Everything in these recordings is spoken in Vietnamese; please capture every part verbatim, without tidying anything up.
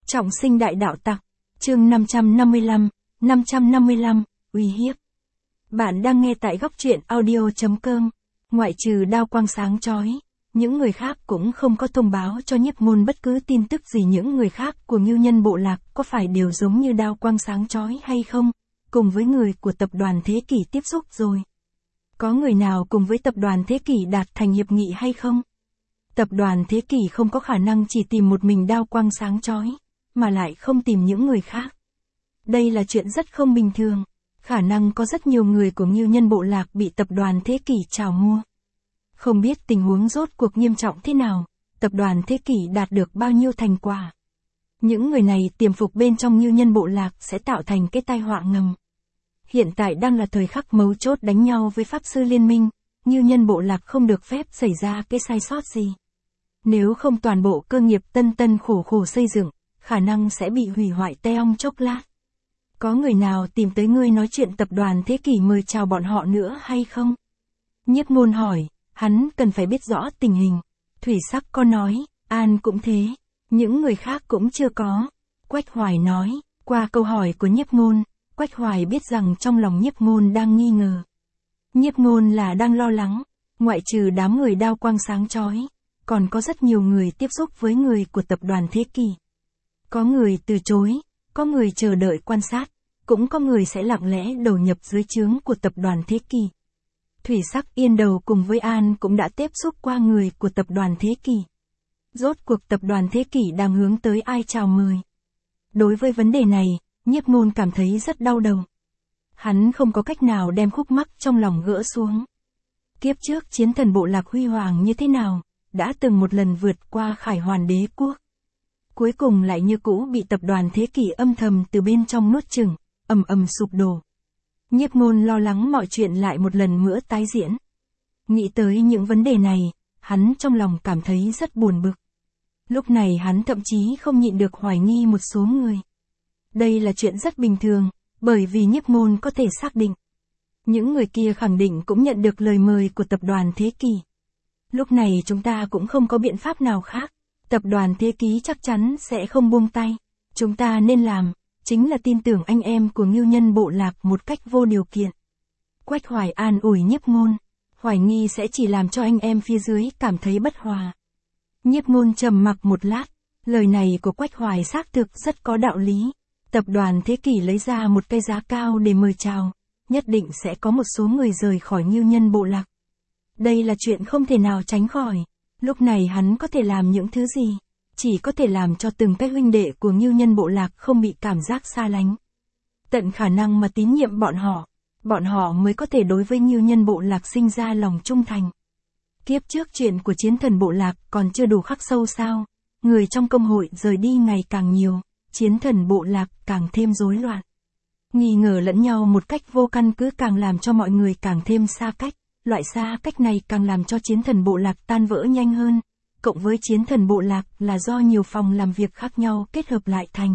Trọng sinh đại đạo tặc, chương năm trăm năm mươi lăm, năm trăm năm mươi lăm, uy hiếp. Bạn đang nghe tại góc truyện audio chấm com. Ngoại trừ đao quang sáng chói, những người khác cũng không có thông báo cho Nhiếp Ngôn bất cứ tin tức gì. Những người khác của Ngưu Nhân Bộ Lạc có phải đều giống như đao quang sáng chói hay không? Cùng với người của tập đoàn Thế Kỷ tiếp xúc rồi. Có người nào cùng với tập đoàn Thế Kỷ đạt thành hiệp nghị hay không? Tập đoàn Thế Kỷ không có khả năng chỉ tìm một mình đao quang sáng chói, mà lại không tìm những người khác. Đây là chuyện rất không bình thường. Khả năng có rất nhiều người của Ngưu Nhân Bộ Lạc bị tập đoàn Thế Kỷ chào mua. Không biết tình huống rốt cuộc nghiêm trọng thế nào, tập đoàn Thế Kỷ đạt được bao nhiêu thành quả. Những người này tiềm phục bên trong Ngưu Nhân Bộ Lạc sẽ tạo thành cái tai họa ngầm. Hiện tại đang là thời khắc mấu chốt đánh nhau với Pháp Sư Liên Minh, Ngưu Nhân Bộ Lạc không được phép xảy ra cái sai sót gì. Nếu không toàn bộ cơ nghiệp tân tân khổ khổ xây dựng, khả năng sẽ bị hủy hoại teong chốc lát. Có người nào tìm tới ngươi nói chuyện tập đoàn Thế Kỷ mời chào bọn họ nữa hay không? Nhiếp Ngôn hỏi, hắn cần phải biết rõ tình hình. Thủy Sắc có nói, An cũng thế. Những người khác cũng chưa có. Quách Hoài nói, qua câu hỏi của Nhiếp Ngôn, Quách Hoài biết rằng trong lòng Nhiếp Ngôn đang nghi ngờ. Nhiếp Ngôn là đang lo lắng, ngoại trừ đám người đao quang sáng chói, còn có rất nhiều người tiếp xúc với người của tập đoàn Thế Kỷ. Có người từ chối, có người chờ đợi quan sát, cũng có người sẽ lặng lẽ đầu nhập dưới trướng của tập đoàn Thế Kỷ. Thủy Sắc Yên Đầu cùng với An cũng đã tiếp xúc qua người của tập đoàn Thế Kỷ. Rốt cuộc tập đoàn Thế Kỷ đang hướng tới ai chào mời. Đối với vấn đề này, Nhiếp Ngôn cảm thấy rất đau đầu. Hắn không có cách nào đem khúc mắc trong lòng gỡ xuống. Kiếp trước Chiến Thần Bộ Lạc huy hoàng như thế nào, đã từng một lần vượt qua Khải Hoàn Đế Quốc. Cuối cùng lại như cũ bị tập đoàn Thế Kỷ âm thầm từ bên trong nuốt chửng, ầm ầm sụp đổ. Nhiếp Ngôn lo lắng mọi chuyện lại một lần nữa tái diễn. Nghĩ tới những vấn đề này, hắn trong lòng cảm thấy rất buồn bực. Lúc này hắn thậm chí không nhịn được hoài nghi một số người. Đây là chuyện rất bình thường, bởi vì Nhiếp Ngôn có thể xác định. Những người kia khẳng định cũng nhận được lời mời của tập đoàn Thế Kỷ. Lúc này chúng ta cũng không có biện pháp nào khác. Tập đoàn Thế Kỷ chắc chắn sẽ không buông tay. Chúng ta nên làm, chính là tin tưởng anh em của Ngưu Nhân Bộ Lạc một cách vô điều kiện. Quách Hoài an ủi Nhiếp Ngôn, hoài nghi sẽ chỉ làm cho anh em phía dưới cảm thấy bất hòa. Nhiếp Ngôn trầm mặc một lát, lời này của Quách Hoài xác thực rất có đạo lý. Tập đoàn Thế Kỷ lấy ra một cái giá cao để mời chào, nhất định sẽ có một số người rời khỏi Ngưu Nhân Bộ Lạc. Đây là chuyện không thể nào tránh khỏi. Lúc này hắn có thể làm những thứ gì? Chỉ có thể làm cho từng cái huynh đệ của Ngưu Nhân Bộ Lạc không bị cảm giác xa lánh. Tận khả năng mà tín nhiệm bọn họ, bọn họ mới có thể đối với Ngưu Nhân Bộ Lạc sinh ra lòng trung thành. Kiếp trước chuyện của Chiến Thần Bộ Lạc còn chưa đủ khắc sâu sao? Người trong công hội rời đi ngày càng nhiều, Chiến Thần Bộ Lạc càng thêm rối loạn. Nghi ngờ lẫn nhau một cách vô căn cứ càng làm cho mọi người càng thêm xa cách. Loại xa cách này càng làm cho Chiến Thần Bộ Lạc tan vỡ nhanh hơn. Cộng với Chiến Thần Bộ Lạc là do nhiều phòng làm việc khác nhau kết hợp lại thành.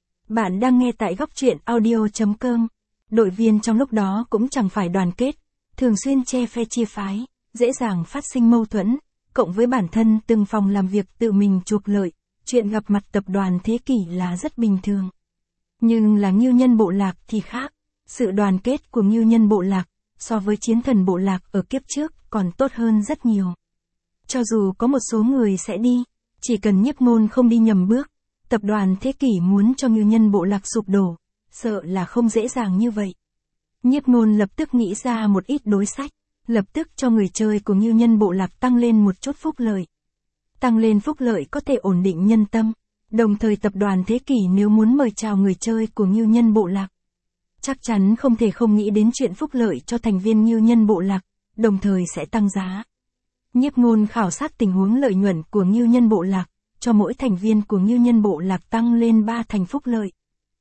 Bạn đang nghe tại góc truyện audio chấm com. Đội viên trong lúc đó cũng chẳng phải đoàn kết, thường xuyên che phe chia phái, dễ dàng phát sinh mâu thuẫn, cộng với bản thân từng phòng làm việc tự mình chuộc lợi, chuyện gặp mặt tập đoàn Thế Kỷ là rất bình thường. Nhưng là Ngưu Nhân Bộ Lạc thì khác, sự đoàn kết của Ngưu Nhân Bộ Lạc so với Chiến Thần Bộ Lạc ở kiếp trước còn tốt hơn rất nhiều. Cho dù có một số người sẽ đi, chỉ cần Nhiếp Ngôn không đi nhầm bước, tập đoàn Thế Kỷ muốn cho Ngưu Nhân Bộ Lạc sụp đổ, sợ là không dễ dàng như vậy. Nhiếp Ngôn lập tức nghĩ ra một ít đối sách, lập tức cho người chơi của Ngưu Nhân Bộ Lạc tăng lên một chút phúc lợi. Tăng lên phúc lợi có thể ổn định nhân tâm, đồng thời tập đoàn Thế Kỷ nếu muốn mời chào người chơi của Ngưu Nhân Bộ Lạc, chắc chắn không thể không nghĩ đến chuyện phúc lợi cho thành viên Ngưu Nhân Bộ Lạc, đồng thời sẽ tăng giá. Nhiếp Ngôn khảo sát tình huống lợi nhuận của Ngưu Nhân Bộ Lạc, cho mỗi thành viên của Ngưu Nhân Bộ Lạc tăng lên ba thành phúc lợi.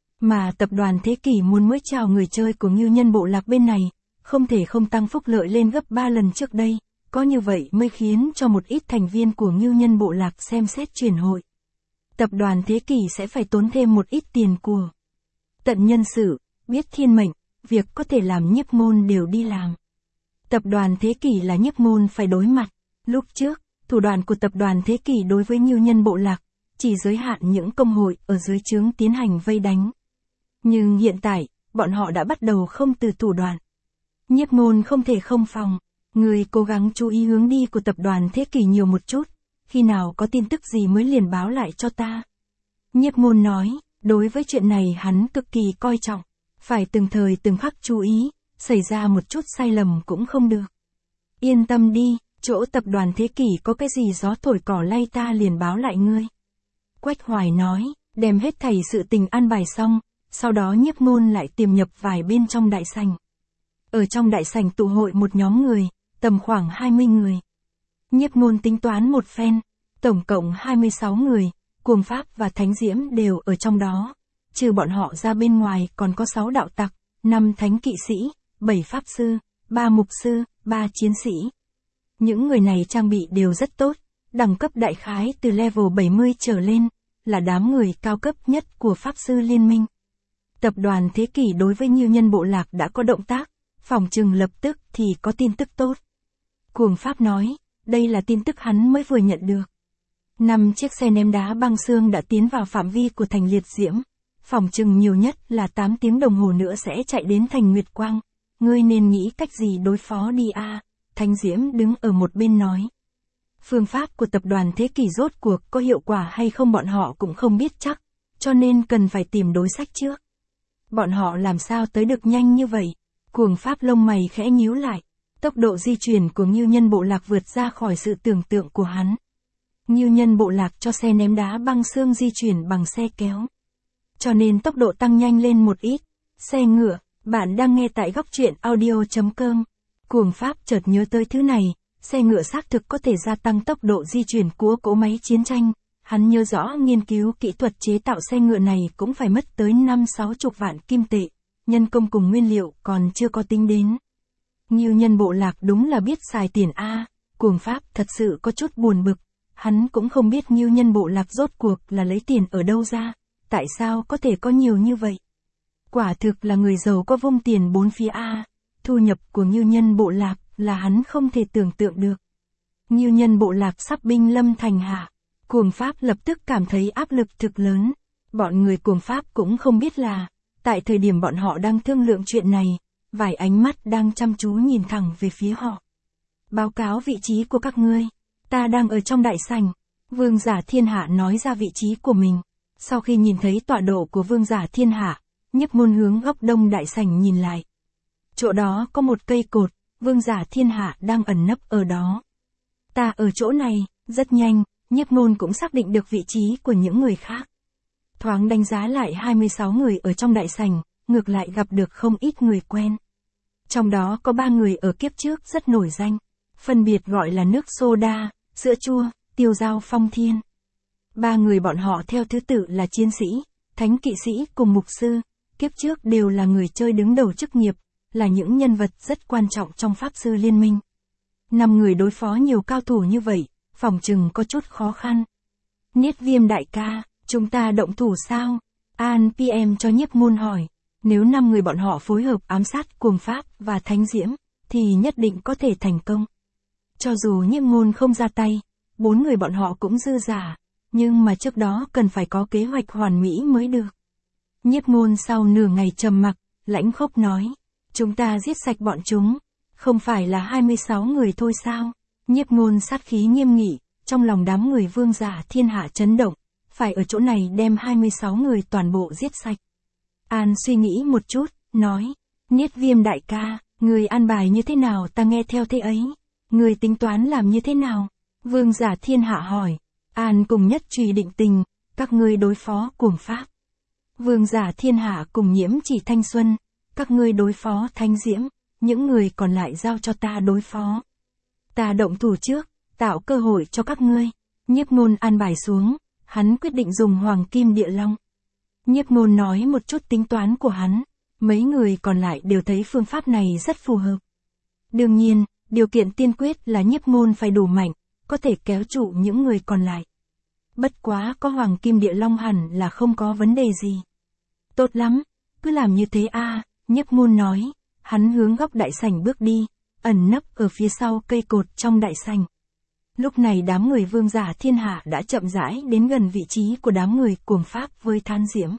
Mà tập đoàn Thế Kỷ muốn mời chào người chơi của Ngưu Nhân Bộ Lạc bên này, không thể không tăng phúc lợi lên gấp ba lần trước đây, có như vậy mới khiến cho một ít thành viên của Ngưu Nhân Bộ Lạc xem xét chuyển hội. Tập đoàn Thế Kỷ sẽ phải tốn thêm một ít tiền của. Tận nhân sự, biết thiên mệnh, việc có thể làm Nhiếp Ngôn đều đi làm. Tập đoàn Thế Kỷ là Nhiếp Ngôn phải đối mặt. Lúc trước, thủ đoạn của tập đoàn Thế Kỷ đối với Ngưu Nhân Bộ Lạc, chỉ giới hạn những công hội ở dưới trướng tiến hành vây đánh. Nhưng hiện tại, bọn họ đã bắt đầu không từ thủ đoạn. Nhiếp Ngôn không thể không phòng, người cố gắng chú ý hướng đi của tập đoàn Thế Kỷ nhiều một chút, khi nào có tin tức gì mới liền báo lại cho ta. Nhiếp Ngôn nói, đối với chuyện này hắn cực kỳ coi trọng, phải từng thời từng khắc chú ý, xảy ra một chút sai lầm cũng không được. Yên tâm đi, chỗ tập đoàn Thế Kỷ có cái gì gió thổi cỏ lay ta liền báo lại ngươi. Quách Hoài nói, đem hết thảy sự tình an bài xong, sau đó Nhiếp Ngôn lại tiềm nhập vài bên trong đại sảnh. Ở trong đại sảnh tụ hội một nhóm người, tầm khoảng hai mươi người. Nhiếp Ngôn tính toán một phen, tổng cộng hai mươi sáu người, Cuồng Pháp và Thánh Diễm đều ở trong đó. Trừ bọn họ ra bên ngoài còn có sáu đạo tặc, năm thánh kỵ sĩ, bảy pháp sư, ba mục sư, ba chiến sĩ. Những người này trang bị đều rất tốt, đẳng cấp đại khái từ level bảy mươi trở lên, là đám người cao cấp nhất của Pháp sư Liên minh. Tập đoàn Thế Kỷ đối với Ngưu Nhân Bộ Lạc đã có động tác, phỏng chừng lập tức thì có tin tức tốt. Cuồng Pháp nói, đây là tin tức hắn mới vừa nhận được. Năm chiếc xe ném đá băng xương đã tiến vào phạm vi của thành Liệt Diễm, phỏng chừng nhiều nhất là tám tiếng đồng hồ nữa sẽ chạy đến thành Nguyệt Quang. Ngươi nên nghĩ cách gì đối phó đi a? À? Thánh Diễm đứng ở một bên nói. Phương pháp của tập đoàn Thế Kỷ rốt cuộc có hiệu quả hay không bọn họ cũng không biết chắc, cho nên cần phải tìm đối sách trước. Bọn họ làm sao tới được nhanh như vậy? Cuồng Pháp lông mày khẽ nhíu lại, tốc độ di chuyển của Ngưu Nhân Bộ Lạc vượt ra khỏi sự tưởng tượng của hắn. Ngưu Nhân Bộ Lạc cho xe ném đá băng xương di chuyển bằng xe kéo, cho nên tốc độ tăng nhanh lên một ít. Xe ngựa, bạn đang nghe tại góc truyện audio chấm com. Cuồng Pháp chợt nhớ tới thứ này, xe ngựa xác thực có thể gia tăng tốc độ di chuyển của cỗ máy chiến tranh. Hắn nhớ rõ nghiên cứu kỹ thuật chế tạo xe ngựa này cũng phải mất tới năm sáu chục vạn kim tệ, nhân công cùng nguyên liệu còn chưa có tính đến. Ngưu Nhân Bộ Lạc đúng là biết xài tiền a. Cuồng Pháp thật sự có chút buồn bực, hắn cũng không biết Ngưu Nhân Bộ Lạc rốt cuộc là lấy tiền ở đâu ra, tại sao có thể có nhiều như vậy. Quả thực là người giàu có vung tiền bốn phía a. Thu nhập của Ngưu Nhân Bộ Lạc là hắn không thể tưởng tượng được. Ngưu Nhân Bộ Lạc sắp binh lâm thành hạ, Cuồng Pháp lập tức cảm thấy áp lực thực lớn. Bọn người Cuồng Pháp cũng không biết là, tại thời điểm bọn họ đang thương lượng chuyện này, vài ánh mắt đang chăm chú nhìn thẳng về phía họ. Báo cáo vị trí của các ngươi, ta đang ở trong đại sảnh. Vương Giả Thiên Hạ nói ra vị trí của mình. Sau khi nhìn thấy tọa độ của Vương Giả Thiên Hạ, Nhiếp Ngôn hướng góc đông đại sảnh nhìn lại. Chỗ đó có một cây cột, Vương Giả Thiên Hạ đang ẩn nấp ở đó. Ta ở chỗ này. Rất nhanh, Nhiếp Ngôn cũng xác định được vị trí của những người khác. Thoáng đánh giá lại hai mươi sáu người ở trong đại sảnh, ngược lại gặp được không ít người quen. Trong đó có ba người ở kiếp trước rất nổi danh, phân biệt gọi là nước soda, sữa chua, tiêu dao phong thiên. Ba người bọn họ theo thứ tự là chiến sĩ, thánh kỵ sĩ cùng mục sư, kiếp trước đều là người chơi đứng đầu chức nghiệp, là những nhân vật rất quan trọng trong Pháp sư Liên minh. Năm người đối phó nhiều cao thủ như vậy, phỏng chừng có chút khó khăn. Niết Viêm đại ca, chúng ta động thủ sao? An pê em cho Nhiếp Ngôn hỏi. Nếu năm người bọn họ phối hợp ám sát Cuồng Pháp và Thánh Diễm, thì nhất định có thể thành công. Cho dù Nhiếp Ngôn không ra tay, bốn người bọn họ cũng dư giả, nhưng mà trước đó cần phải có kế hoạch hoàn mỹ mới được. Nhiếp Ngôn sau nửa ngày trầm mặc, lãnh khốc nói, chúng ta giết sạch bọn chúng, không phải là hai mươi sáu người thôi sao? Nhiếp Ngôn sát khí nghiêm nghị, trong lòng đám người Vương Giả Thiên Hạ chấn động, phải ở chỗ này đem hai mươi sáu người toàn bộ giết sạch. An suy nghĩ một chút, nói, Niết Viêm đại ca, người an bài như thế nào ta nghe theo thế ấy, người tính toán làm như thế nào? Vương Giả Thiên Hạ hỏi. An cùng Nhất Trùy định tình, các ngươi đối phó Cuồng Pháp. Vương Giả Thiên Hạ cùng Nhiễm Chỉ Thanh Xuân, các ngươi đối phó Thánh Diễm, những người còn lại giao cho ta đối phó. Ta động thủ trước, tạo cơ hội cho các ngươi. Nhiếp Ngôn an bài xuống, hắn quyết định dùng Hoàng Kim Địa Long. Nhiếp Ngôn nói một chút tính toán của hắn, mấy người còn lại đều thấy phương pháp này rất phù hợp. Đương nhiên, điều kiện tiên quyết là Nhiếp Ngôn phải đủ mạnh, có thể kéo trụ những người còn lại. Bất quá có Hoàng Kim Địa Long hẳn là không có vấn đề gì. Tốt lắm, cứ làm như thế a. À, Nhiếp Ngôn nói, hắn hướng góc đại sảnh bước đi, ẩn nấp ở phía sau cây cột trong đại sảnh. Lúc này đám người vương giả thiên hạ đã chậm rãi đến gần vị trí của đám người cuồng pháp với than diễm.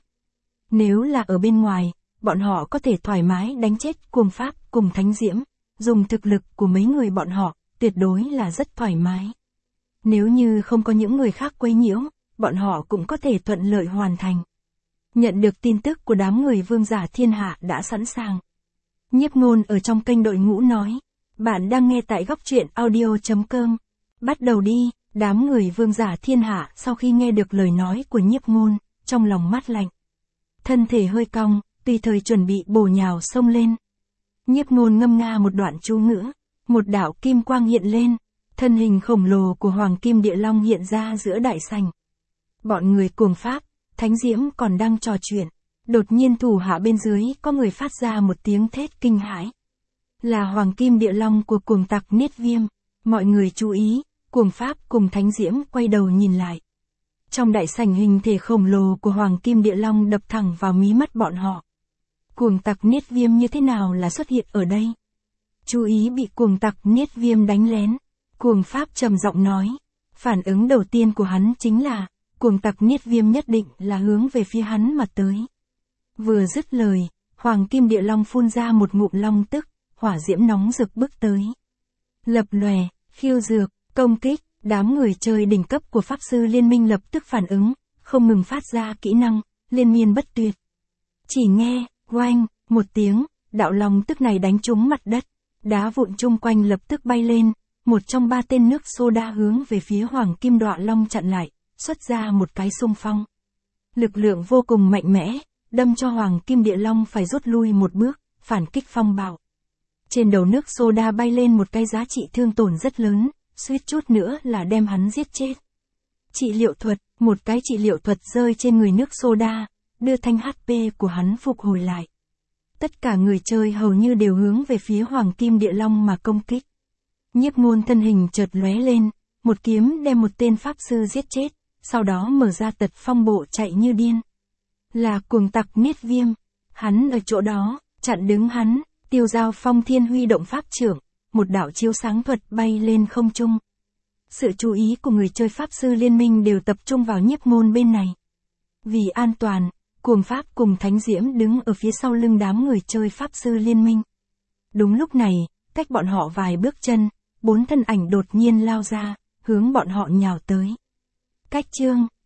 Nếu là ở bên ngoài, bọn họ có thể thoải mái đánh chết cuồng pháp cùng thánh diễm, dùng thực lực của mấy người bọn họ, tuyệt đối là rất thoải mái. Nếu như không có những người khác quấy nhiễu, bọn họ cũng có thể thuận lợi hoàn thành. Nhận được tin tức của đám người vương giả thiên hạ đã sẵn sàng. Nhiếp Ngôn ở trong kênh đội ngũ nói, bạn đang nghe tại góc truyện audio chấm com. Bắt đầu đi, đám người vương giả thiên hạ sau khi nghe được lời nói của Nhiếp Ngôn, trong lòng mát lạnh. Thân thể hơi cong, tùy thời chuẩn bị bổ nhào xông lên. Nhiếp Ngôn ngâm nga một đoạn chú ngữ, một đạo kim quang hiện lên, thân hình khổng lồ của Hoàng Kim Địa Long hiện ra giữa đại sảnh. Bọn người cuồng pháp, thánh diễm còn đang trò chuyện, đột nhiên thủ hạ bên dưới có người phát ra một tiếng thét kinh hãi. Là Hoàng Kim Địa Long của cuồng tặc Niết Viêm. Mọi người chú ý, cuồng pháp cùng thánh diễm quay đầu nhìn lại. Trong đại sảnh hình thể khổng lồ của Hoàng Kim Địa Long đập thẳng vào mí mắt bọn họ. Cuồng tặc Niết Viêm như thế nào là xuất hiện ở đây? Chú ý bị cuồng tặc Niết Viêm đánh lén. Cuồng pháp trầm giọng nói. Phản ứng đầu tiên của hắn chính là, cuồng tặc Niết Viêm nhất định là hướng về phía hắn mà tới. Vừa dứt lời, Hoàng Kim Địa Long phun ra một ngụm long tức, hỏa diễm nóng rực bước tới. Lập lòe, khiêu dược, công kích, đám người chơi đỉnh cấp của Pháp Sư Liên Minh lập tức phản ứng, không ngừng phát ra kỹ năng, liên miên bất tuyệt. Chỉ nghe, oanh, một tiếng, đạo long tức này đánh trúng mặt đất, đá vụn chung quanh lập tức bay lên, một trong ba tên nước soda hướng về phía Hoàng Kim Đọa Long chặn lại, xuất ra một cái xung phong. Lực lượng vô cùng mạnh mẽ, đâm cho Hoàng Kim Địa Long phải rút lui một bước, phản kích phong bạo. Trên đầu nước soda bay lên một cái giá trị thương tổn rất lớn, suýt chút nữa là đem hắn giết chết. Trị liệu thuật, một cái trị liệu thuật rơi trên người nước soda, đưa thanh hát pê của hắn phục hồi lại. Tất cả người chơi hầu như đều hướng về phía Hoàng Kim Địa Long mà công kích. Nhiếp Ngôn thân hình chợt lóe lên, một kiếm đem một tên pháp sư giết chết, sau đó mở ra tật phong bộ chạy như điên. Là cuồng tặc Niết Viêm, hắn ở chỗ đó, chặn đứng hắn. Tiêu Giao Phong Thiên huy động pháp trưởng, một đạo chiếu sáng thuật bay lên không trung. Sự chú ý của người chơi Pháp Sư Liên Minh đều tập trung vào Nhiếp Ngôn bên này. Vì an toàn, cuồng pháp cùng thánh diễm đứng ở phía sau lưng đám người chơi Pháp Sư Liên Minh. Đúng lúc này, cách bọn họ vài bước chân, bốn thân ảnh đột nhiên lao ra, hướng bọn họ nhào tới. Cách chương